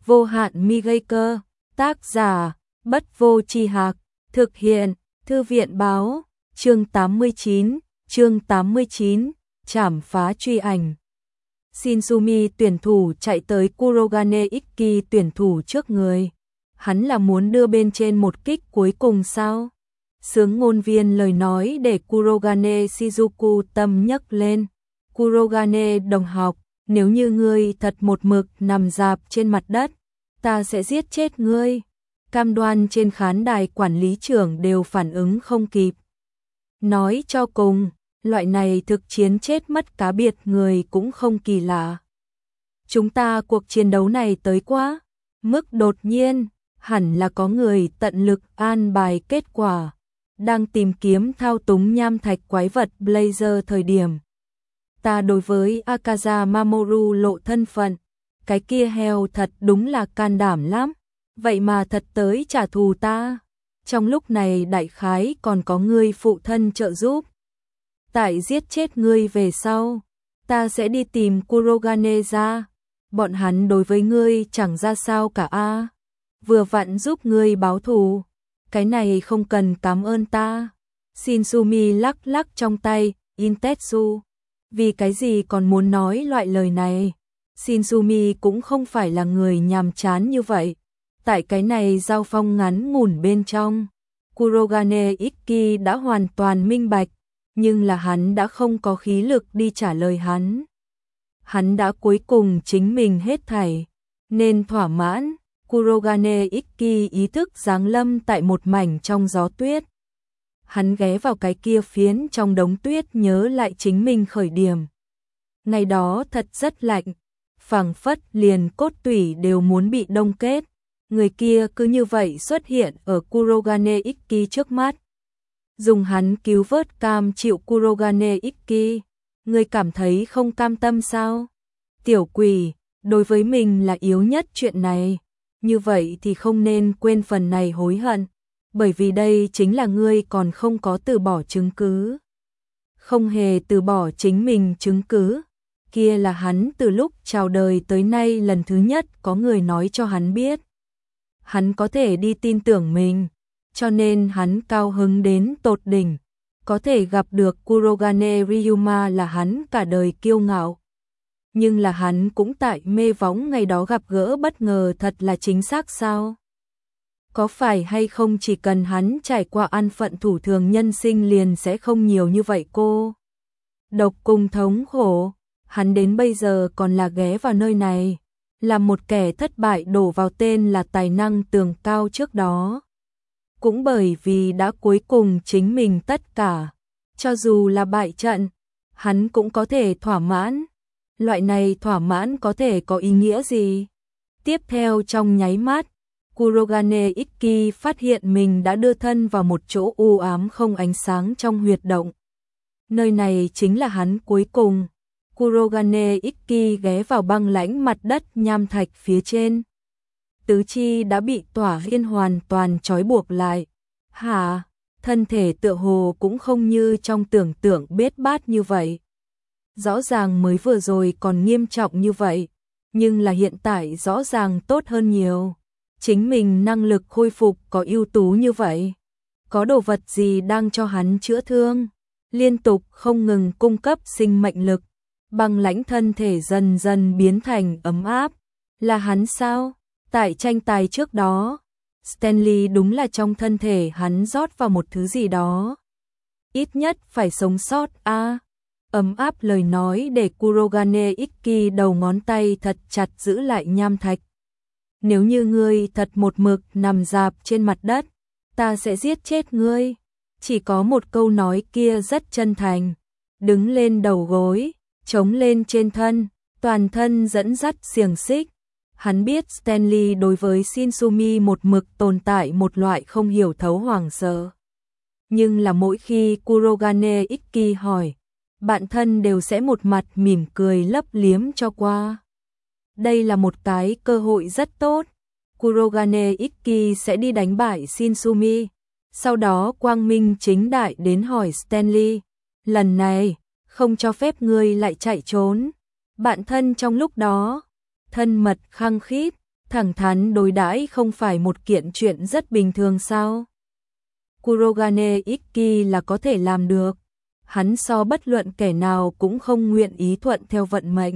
vô hạn mi gây cơ, tác giả, Bất Vô Tri Hạc, thực hiện, Thư viện báo, chương 89, trảm phá truy ảnh. Shinzumi tuyển thủ chạy tới Kurogane Ikki tuyển thủ trước người. Hắn là muốn đưa bên trên một kích cuối cùng sao? Sướng ngôn viên lời nói để Kurogane Shizuku tâm nhấc lên. Kurogane đồng học, nếu như ngươi thật một mực nằm rạp trên mặt đất, ta sẽ giết chết ngươi. Cam đoan trên khán đài quản lý trưởng đều phản ứng không kịp. Nói cho cùng, loại này thực chiến chết mất cá biệt người cũng không kỳ lạ. Chúng ta cuộc chiến đấu này tới quá mức đột nhiên, hẳn là có người tận lực an bài kết quả, đang tìm kiếm thao túng nham thạch quái vật Blazer thời điểm. Ta đối với Akaza Mamoru lộ thân phận, cái kia heo thật đúng là can đảm lắm, vậy mà thật tới trả thù ta. Trong lúc này đại khái còn có ngươi phụ thân trợ giúp. Tại giết chết ngươi về sau, ta sẽ đi tìm Kurogane ra. Bọn hắn đối với ngươi chẳng ra sao cả a. Vừa vặn giúp ngươi báo thù. Cái này không cần cảm ơn ta. Shinzumi lắc lắc trong tay, Intetsu. Vì cái gì còn muốn nói loại lời này? Shinzumi cũng không phải là người nhàm chán như vậy. Tại cái này giao phong ngắn ngủn bên trong, Kurogane Ikki đã hoàn toàn minh bạch, nhưng là hắn đã không có khí lực đi trả lời hắn. Hắn đã cuối cùng chính mình hết thảy, nên thỏa mãn. Kurogane Ikki ý thức giáng lâm tại một mảnh trong gió tuyết. Hắn ghé vào cái kia phiến trong đống tuyết nhớ lại chính mình khởi điểm. Ngày đó thật rất lạnh, phảng phất liền cốt tủy đều muốn bị đông kết. Người kia cứ như vậy xuất hiện ở Kurogane Ikki trước mắt. Dùng hắn cứu vớt cam chịu Kurogane Ikki. Người cảm thấy không cam tâm sao? Tiểu quỷ, đối với mình là yếu nhất chuyện này. Như vậy thì không nên quên phần này hối hận. Bởi vì đây chính là ngươi còn không có từ bỏ chứng cứ. Không hề từ bỏ chính mình chứng cứ. Kia là hắn từ lúc chào đời tới nay lần thứ nhất có người nói cho hắn biết. Hắn có thể đi tin tưởng mình, cho nên hắn cao hứng đến tột đỉnh. Có thể gặp được Kurogane Ryuma là hắn cả đời kiêu ngạo. Nhưng là hắn cũng tại mê võng ngày đó gặp gỡ bất ngờ thật là chính xác sao? Có phải hay không chỉ cần hắn trải qua an phận thủ thường nhân sinh liền sẽ không nhiều như vậy cô? Độc cùng thống khổ, hắn đến bây giờ còn là ghé vào nơi này. Là một kẻ thất bại đổ vào tên là tài năng tường cao trước đó. Cũng bởi vì đã cuối cùng chính mình tất cả. Cho dù là bại trận, hắn cũng có thể thỏa mãn. Loại này thỏa mãn có thể có ý nghĩa gì? Tiếp theo trong nháy mắt, Kurogane Ikki phát hiện mình đã đưa thân vào một chỗ u ám không ánh sáng trong huyệt động. Nơi này chính là hắn cuối cùng. Kurogane Ikki ghé vào băng lãnh mặt đất nham thạch phía trên. Tứ chi đã bị tỏa liên hoàn toàn trói buộc lại. Hả? Thân thể tựa hồ cũng không như trong tưởng tượng bết bát như vậy. Rõ ràng mới vừa rồi còn nghiêm trọng như vậy, nhưng là hiện tại rõ ràng tốt hơn nhiều. Chính mình năng lực khôi phục có ưu tú như vậy. Có đồ vật gì đang cho hắn chữa thương? Liên tục không ngừng cung cấp sinh mệnh lực. Băng lãnh thân thể dần dần biến thành ấm áp. Là hắn sao? Tại tranh tài trước đó, Stanley đúng là trong thân thể hắn rót vào một thứ gì đó. Ít nhất phải sống sót a. Ấm áp lời nói để Kurogane Ikki đầu ngón tay thật chặt giữ lại nham thạch. Nếu như ngươi thật một mực nằm rạp trên mặt đất, ta sẽ giết chết ngươi. Chỉ có một câu nói kia rất chân thành. Đứng lên đầu gối, chống lên trên thân, toàn thân dẫn dắt xiềng xích. Hắn biết Stanley đối với Shinzumi một mực tồn tại một loại không hiểu thấu hoảng sợ. Nhưng là mỗi khi Kurogane Ikki hỏi, bạn thân đều sẽ một mặt mỉm cười lấp liếm cho qua. Đây là một cái cơ hội rất tốt. Kurogane Ikki sẽ đi đánh bại Shinzumi. Sau đó quang minh chính đại đến hỏi Stanley. Lần này, không cho phép ngươi lại chạy trốn. Bạn thân trong lúc đó, thân mật khăng khít, Thẳng thắn đối đãi không phải một kiện chuyện rất bình thường sao? Kurogane Ikki là có thể làm được. Hắn so bất luận kẻ nào cũng không nguyện ý thuận theo vận mệnh.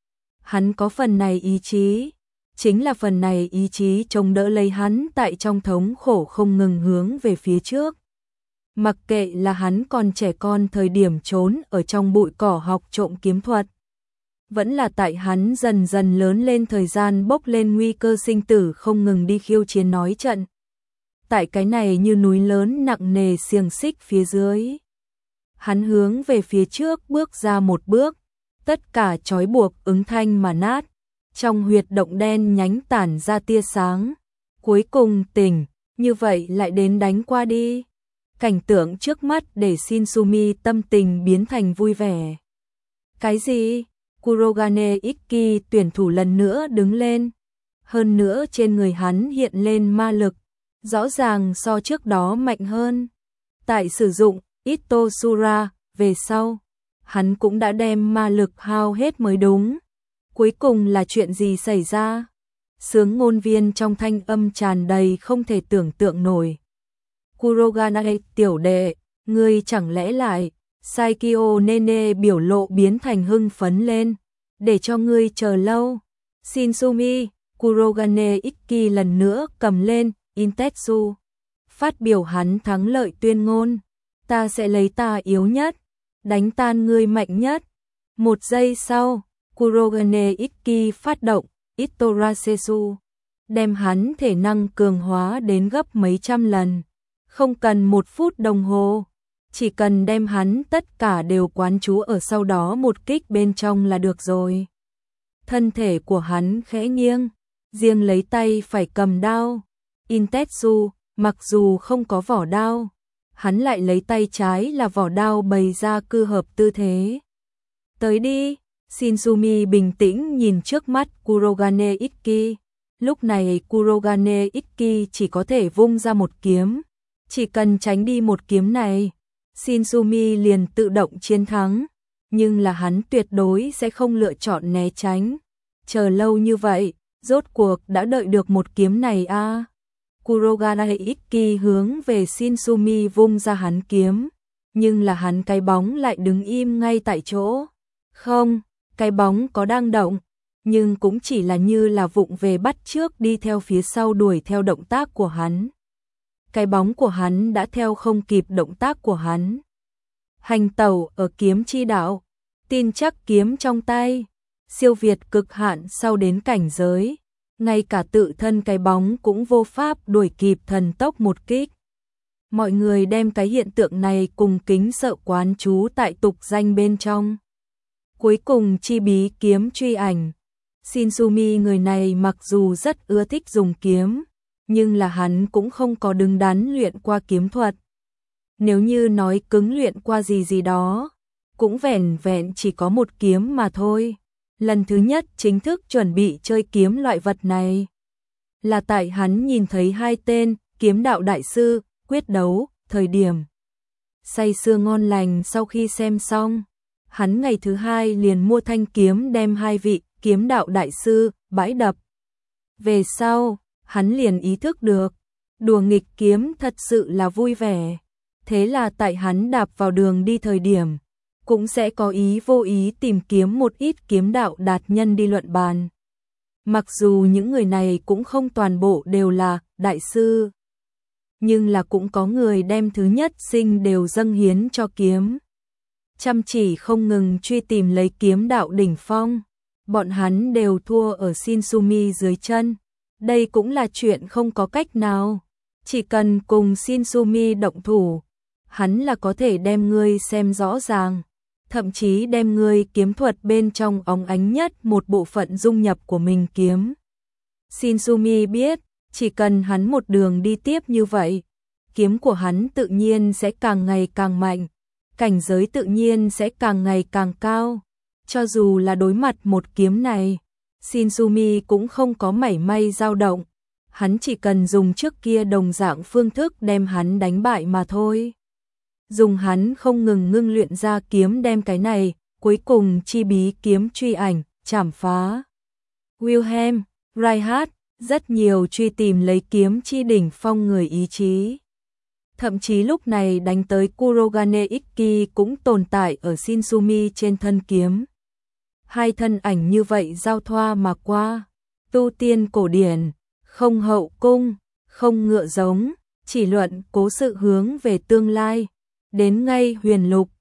Hắn có phần này ý chí, chính là phần này ý chí chống đỡ lấy hắn tại trong thống khổ không ngừng hướng về phía trước. Mặc kệ là hắn còn trẻ con thời điểm trốn ở trong bụi cỏ học trộm kiếm thuật, vẫn là tại hắn dần dần lớn lên thời gian bốc lên nguy cơ sinh tử không ngừng đi khiêu chiến nói trận. Tại cái này như núi lớn nặng nề xiềng xích phía dưới, hắn hướng về phía trước bước ra một bước, tất cả trói buộc ứng thanh mà nát, trong huyệt động đen nhánh tản ra tia sáng, cuối cùng tỉnh, như vậy lại đến đánh qua đi. Cảnh tượng trước mắt để Shinsumi tâm tình biến thành vui vẻ. Cái gì? Kurogane Ikki tuyển thủ lần nữa đứng lên. Hơn nữa trên người hắn hiện lên ma lực, rõ ràng so trước đó mạnh hơn. Tại sử dụng Itosura về sau, hắn cũng đã đem ma lực hao hết mới đúng. Cuối cùng là chuyện gì xảy ra? Sướng ngôn viên trong thanh âm tràn đầy không thể tưởng tượng nổi. Kurogane tiểu đệ, ngươi chẳng lẽ lại... Saikyo Nene biểu lộ biến thành hưng phấn lên, để cho ngươi chờ lâu. Shinsumi, Kurogane Ikki lần nữa cầm lên Intetsu, phát biểu hắn thắng lợi tuyên ngôn, ta sẽ lấy ta yếu nhất, đánh tan ngươi mạnh nhất. Một giây sau, Kurogane Ikki phát động Itorasesu, đem hắn thể năng cường hóa đến gấp mấy trăm lần, không cần 1 phút đồng hồ. Chỉ cần đem hắn tất cả đều quán trú ở sau đó một kích bên trong là được rồi. Thân thể của hắn khẽ nghiêng, riêng lấy tay phải cầm đao. Intetsu, mặc dù không có vỏ đao, hắn lại lấy tay trái là vỏ đao bày ra cư hợp tư thế. Tới đi, Shinsumi bình tĩnh nhìn trước mắt Kurogane Ikki. Lúc này Kurogane Ikki chỉ có thể vung ra một kiếm. Chỉ cần tránh đi một kiếm này, Shinsumi liền tự động chiến thắng, nhưng là hắn tuyệt đối sẽ không lựa chọn né tránh. Chờ lâu như vậy, rốt cuộc đã đợi được một kiếm này a. Kurogane Ikki hướng về Shinsumi vung ra hắn kiếm, nhưng là hắn cái bóng lại đứng im ngay tại chỗ. Không, cái bóng có đang động, nhưng cũng chỉ là như là vụng về bắt trước đi theo phía sau đuổi theo động tác của hắn. Cái bóng của hắn đã theo không kịp động tác của hắn. Hành tẩu ở kiếm chi đạo, tin chắc kiếm trong tay, siêu việt cực hạn sau đến cảnh giới, ngay cả tự thân cái bóng cũng vô pháp đuổi kịp thần tốc một kích. Mọi người đem cái hiện tượng này cùng kính sợ quán trú tại tục danh bên trong. Cuối cùng chi bí kiếm truy ảnh. Shinsumi người này mặc dù rất ưa thích dùng kiếm, nhưng là hắn cũng không có đứng đắn luyện qua kiếm thuật. Nếu như nói cứng luyện qua gì đó, cũng vẻn vẹn chỉ có một kiếm mà thôi. Lần thứ nhất chính thức chuẩn bị chơi kiếm loại vật này, là tại hắn nhìn thấy 2 tên kiếm đạo đại sư quyết đấu thời điểm. Say sưa ngon lành sau khi xem xong, hắn ngày thứ 2 liền mua thanh kiếm đem 2 vị kiếm đạo đại sư bãi đập. Về sau, hắn liền ý thức được, đùa nghịch kiếm thật sự là vui vẻ. Thế là tại hắn đạp vào đường đi thời điểm, cũng sẽ có ý vô ý tìm kiếm một ít kiếm đạo đạt nhân đi luận bàn. Mặc dù những người này cũng không toàn bộ đều là đại sư, nhưng là cũng có người đem thứ nhất sinh đều dâng hiến cho kiếm. Chăm chỉ không ngừng truy tìm lấy kiếm đạo đỉnh phong, bọn hắn đều thua ở Shinsumi dưới chân. Đây cũng là chuyện không có cách nào, chỉ cần cùng Shinsumi động thủ, hắn là có thể đem ngươi xem rõ ràng, thậm chí đem ngươi kiếm thuật bên trong óng ánh nhất một bộ phận dung nhập của mình kiếm. Shinsumi biết, chỉ cần hắn một đường đi tiếp như vậy, kiếm của hắn tự nhiên sẽ càng ngày càng mạnh, cảnh giới tự nhiên sẽ càng ngày càng cao. Cho dù là đối mặt một kiếm này, Shinsumi cũng không có mảy may dao động, hắn chỉ cần dùng trước kia đồng dạng phương thức đem hắn đánh bại mà thôi. Dùng hắn không ngừng ngưng luyện ra kiếm đem cái này, cuối cùng chi bí kiếm truy ảnh, chảm phá. Wilhelm Reichardt rất nhiều truy tìm lấy kiếm chi đỉnh phong người ý chí. Thậm chí lúc này đánh tới Kurogane Ikki cũng tồn tại ở Shinsumi trên thân kiếm. Hai thân ảnh như vậy giao thoa mà qua, tu tiên cổ điển, không hậu cung, không ngựa giống, chỉ luận cố sự hướng về tương lai. Đến ngay huyền lục,